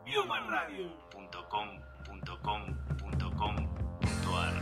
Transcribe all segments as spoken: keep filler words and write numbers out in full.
biomarradio punto com punto com punto com punto ar.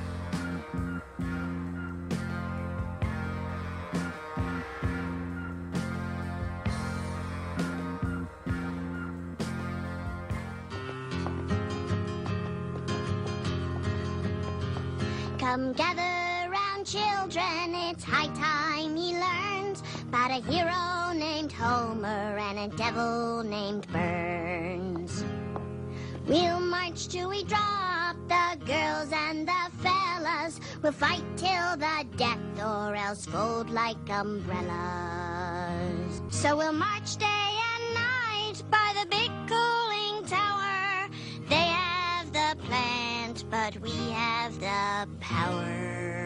Come gather round, children, it's high time ye learned about a hero named Homer and a devil named Burns. We'll march till we drop, the girls and the fellas. We'll fight till the death or else fold like umbrellas. So we'll march day and night by the big cooling tower. They have the plant, but we have the power.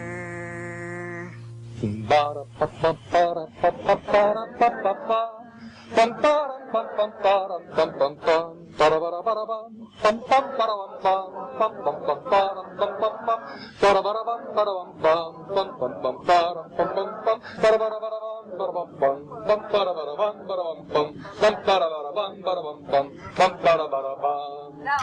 No.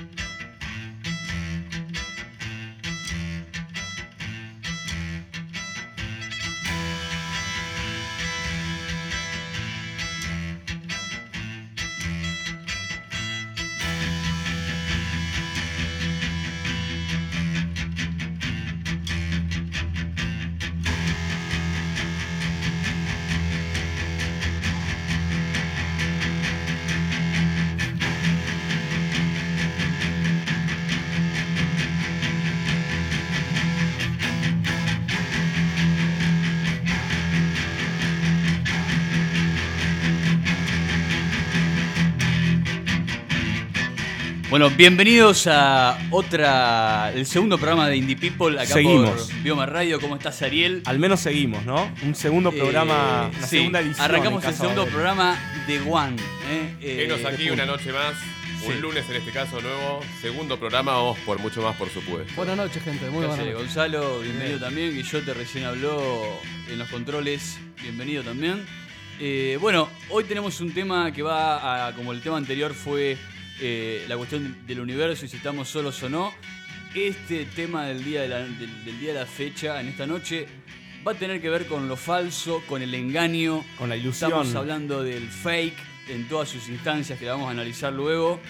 Bueno, bienvenidos a otra, el segundo programa de Indie People acá Seguimos. por Biomar Radio. ¿Cómo estás, Ariel? Al menos seguimos, ¿no? Un segundo programa, Eh, una sí, segunda edición. arrancamos en el caso segundo de- programa de One. ¿eh? Eh, Enos aquí de una punto. noche más, un Sí. lunes en este caso nuevo, segundo programa, vamos por mucho más por supuesto. Buenas noches, gente. Muy ¿Qué buenas hace, noches. Gonzalo, bienvenido también. Guillote recién habló en los controles, bienvenido también. Eh, bueno, hoy tenemos un tema que va a, como el tema anterior fue eh, la cuestión del universo y si estamos solos o no. Este tema del día de, la, del, del día de la fecha, en esta noche, va a tener que ver con lo falso, con el engaño. Con la ilusión. Estamos hablando del fake en todas sus instancias que la vamos a analizar luego.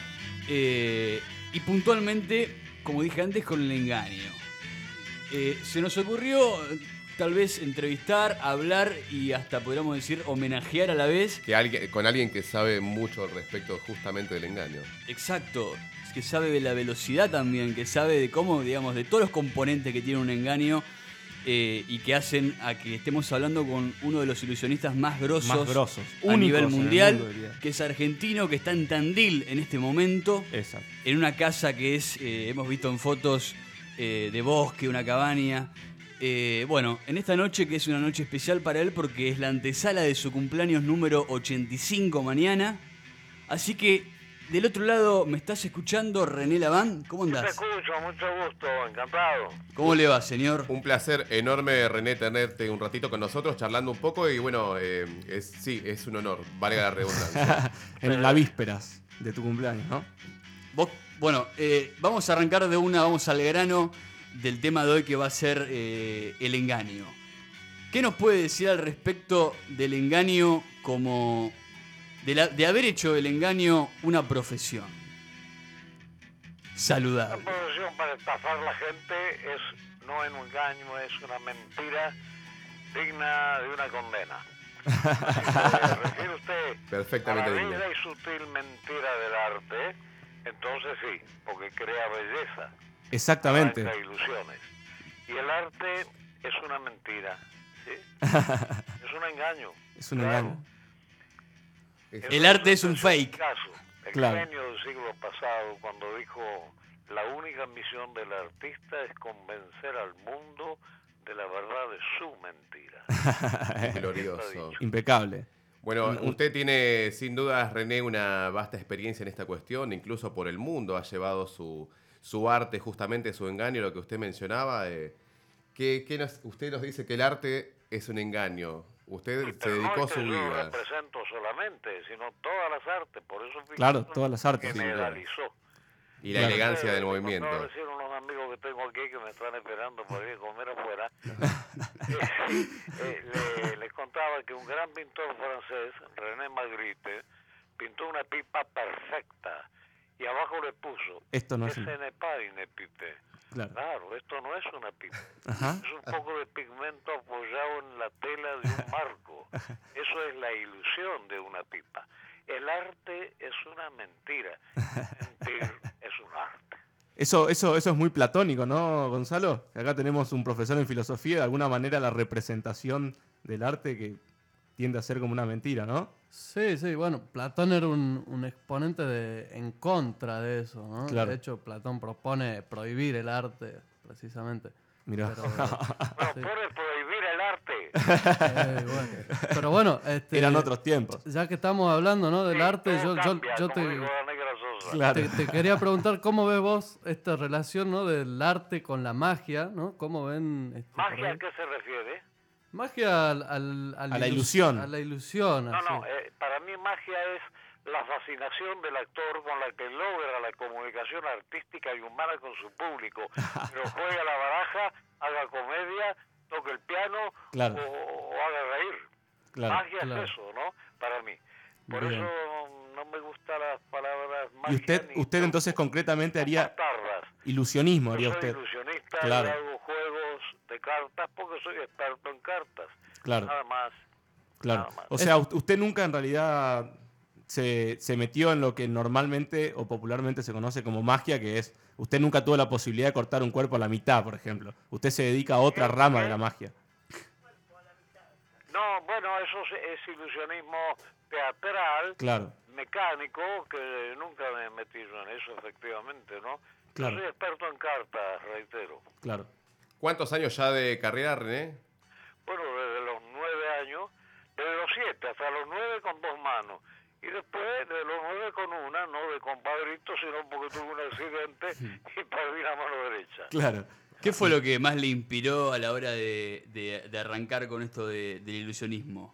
Eh, y puntualmente, como dije antes, con el engaño. Eh, se nos ocurrió tal vez entrevistar, hablar y hasta podríamos decir homenajear a la vez. Que alguien, con alguien que sabe mucho al respecto justamente del engaño. Exacto, que sabe de la velocidad también, que sabe de cómo, digamos, de todos los componentes que tiene un engaño eh, y que hacen a que estemos hablando con uno de los ilusionistas más grosos, Más grosos, a únicos nivel en el mundial, mundo, diría. que es argentino, que está en Tandil en este momento, Exacto. en una casa que es, eh, hemos visto en fotos eh, de bosque, una cabaña. Eh, bueno, en esta noche que es una noche especial para él porque es la antesala de su cumpleaños número ochenta y cinco mañana. Así que del otro lado me estás escuchando, René Laván. ¿Cómo Te andás? escucho, mucho gusto, encantado. ¿Cómo le va, señor? Un placer enorme, René, tenerte un ratito con nosotros charlando un poco y bueno, eh, es, sí, es un honor, valga la redundancia. En las vísperas de tu cumpleaños, ¿no? Vos, bueno, eh, vamos a arrancar de una, vamos al grano del tema de hoy que va a ser eh, el engaño. ¿Qué nos puede decir al respecto del engaño como de, la, de haber hecho el engaño una profesión saludable? La profesión para estafar a la gente es no es un engaño, es una mentira digna de una condena. Si se refiere usted Perfectamente a la digna. bella y sutil mentira del arte, entonces sí, porque crea belleza. Exactamente. Arranca ilusiones. Y el arte es una mentira, ¿sí? Es un engaño. Es un claro. engaño. El arte es un fake. Caso, el Claro. genio del siglo pasado, cuando dijo: la única misión del artista es convencer al mundo de la verdad de su mentira. Glorioso. Impecable. Bueno, Un- un- usted tiene sin dudas, René, una vasta experiencia en esta cuestión, incluso por el mundo ha llevado su, su arte, justamente su engaño, lo que usted mencionaba. Eh, ¿qué, qué nos, usted nos dice que el arte es un engaño. Usted Sí, se pero dedicó no es su que yo vida. represento solamente, sino todas las artes, por eso Picasso Claro, todas las artes. generalizó. Y la Claro. elegancia del Eh, movimiento. Me decir unos amigos que tengo aquí que me están esperando para ir a comer afuera. eh, eh, le- les contaba que un gran pintor francés, René Magritte, pintó una pipa perfecta y abajo le puso Esto no es "Ese un- n'est pas une pipe". Claro. Claro, esto no es una pipa. Ajá. Es un poco de pigmento apoyado en la tela de un marco. Eso es la ilusión de una pipa. El arte es una mentira. Mentir es un arte. Eso, eso, eso es muy platónico, ¿no, Gonzalo? Acá tenemos un profesor en filosofía, de alguna manera la representación del arte que tiende a ser como una mentira, ¿no? Sí, sí, bueno, Platón era un, un exponente de, en contra de eso, ¿no? Claro. De hecho, Platón propone prohibir el arte, precisamente. Mirá. Pero, Bueno, sí. puede prohibir el arte. Eh, bueno. Pero bueno, este, Eran otros tiempos. ya que estamos hablando, ¿no? del Sí, arte, todo yo, yo, cambia, yo como te, dijo la negra Sosa. Claro. te, te quería preguntar cómo ves vos esta relación, ¿no? del arte con la magia, ¿no? ¿Cómo ven? Este, por ¿Magia ahí? a qué se refiere? Magia al, al- al A la ilus- ilusión. A la ilusión. No, así. no, eh, para mí magia es la fascinación del actor con la que logra la comunicación artística y humana con su público. Pero juega la baraja, haga comedia, toque el piano Claro. o, o haga reír. Claro. Magia claro. es eso, ¿no? Para mí. Por Bien. eso no me gustan las palabras magia. Y usted, ni usted entonces concretamente haría bastardas. ilusionismo, haría Yo soy usted. ilusionista Claro. y hago juegos de cartas porque soy experto en cartas. Claro. Nada más. Claro. Nada más. O sea, u- usted nunca en realidad se, se metió en lo que normalmente o popularmente se conoce como magia, que es, usted nunca tuvo la posibilidad de cortar un cuerpo a la mitad, por ejemplo. Usted se dedica a otra rama de la magia. No, bueno, eso es, es ilusionismo teatral, Claro, mecánico, que nunca me he metido en eso, efectivamente, ¿no? Claro. Yo soy experto en cartas, reitero. claro. ¿Cuántos años ya de carrera, René? Bueno, desde los nueve años, desde los siete hasta los nueve con dos manos. Y después de los nueve con una, no de compadrito, sino porque tuve un accidente y perdí la mano derecha. Claro. ¿Qué fue lo que más le inspiró a la hora de, de- de arrancar con esto de- del ilusionismo?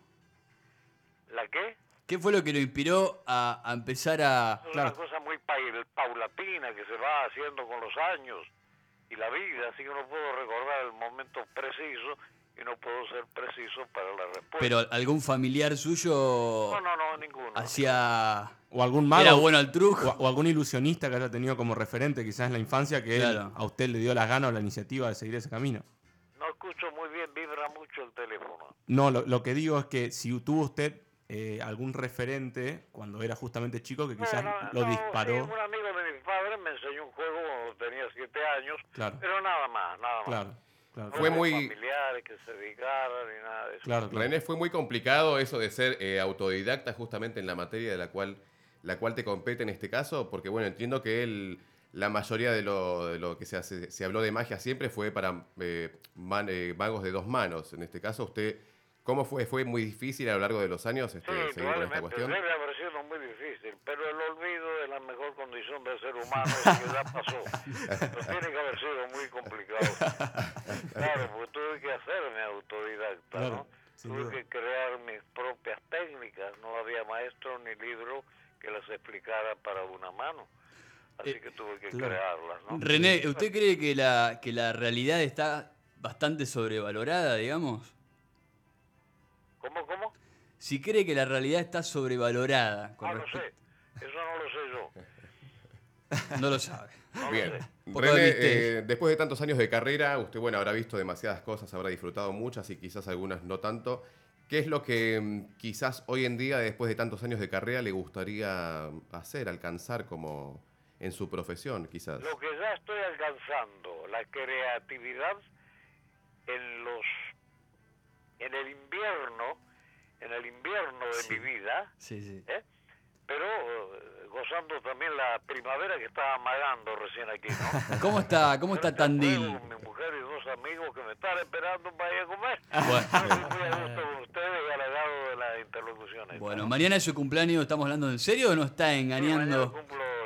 ¿La qué? ¿Qué fue lo que lo inspiró a, a empezar a... Es Claro. una cosa muy pa- paulatina que se va haciendo con los años y la vida, así que no puedo recordar el momento preciso y no puedo ser preciso para la respuesta. Pero algún familiar suyo no, no, no, ninguno. hacía... O algún mago. Era bueno al o, truco. o algún ilusionista que haya tenido como referente quizás en la infancia que él- Claro. a usted le dio las ganas o la iniciativa de seguir ese camino. No escucho muy bien, vibra mucho el teléfono. No, lo, lo que digo es que si tuvo usted eh, algún referente cuando era justamente chico que quizás No, no, lo no, disparó. sí, un amigo de mi padre me enseñó un juego cuando tenía siete años, Claro. pero nada más, nada más. Claro, claro. No Fue hubo muy- familiares que se dedicaran ni nada de eso. Claro, claro. René, fue muy complicado eso de ser eh, autodidacta justamente en la materia de la cual, la cual te compete en este caso, porque bueno, entiendo que el, la mayoría de lo, de lo que se, hace, se habló de magia siempre fue para eh, man- eh, magos de dos manos. En este caso, usted, ¿cómo fue? ¿Fue muy difícil a lo largo de los años este, Sí, seguir con esta probablemente cuestión? debe haber sido muy difícil, pero el olvido es la mejor condición del ser humano, así que ya pasó. Pero tiene que haber sido muy complicado. Claro, porque tuve que hacerme autodidacta, Claro, ¿no? sin Tuve duda. que crear mis propias técnicas, no había maestro ni libro que las explicara para una mano. Así Eh, que tuve que claro. crearlas, ¿no? René, ¿usted cree que la, que la realidad está bastante sobrevalorada, digamos? ¿Cómo, cómo? Si cree que la realidad está sobrevalorada. Con Ah, no respecto- sé. Eso no lo sé yo. No lo sabe. No Bien. lo sé. Poco René, viste. eh, después de tantos años de carrera, usted bueno habrá visto demasiadas cosas, habrá disfrutado muchas y quizás algunas no tanto. ¿Qué es lo que mm, quizás hoy en día, después de tantos años de carrera, le gustaría hacer, alcanzar como en su profesión, quizás? Lo que ya estoy alcanzando, la creatividad en los en el invierno, en el invierno de Sí. mi vida, Sí, sí. ¿eh? pero eh, gozando también la primavera que estaba amagando recién aquí, ¿no? ¿Cómo está, cómo está Pero Tandil? juego con mi mujer y dos amigos que me están esperando para ir a comer. Bueno. Estoy muy a gusto con ustedes y halagado de las interlocuciones. Bueno, ¿no? mañana es su cumpleaños, ¿estamos hablando en serio o no está Sí, mañana engañando? cumplo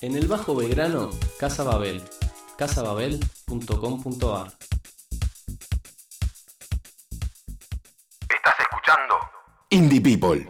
En el Bajo Belgrano, Casa Babel. casa babel punto com punto a r. Estás escuchando Indie People.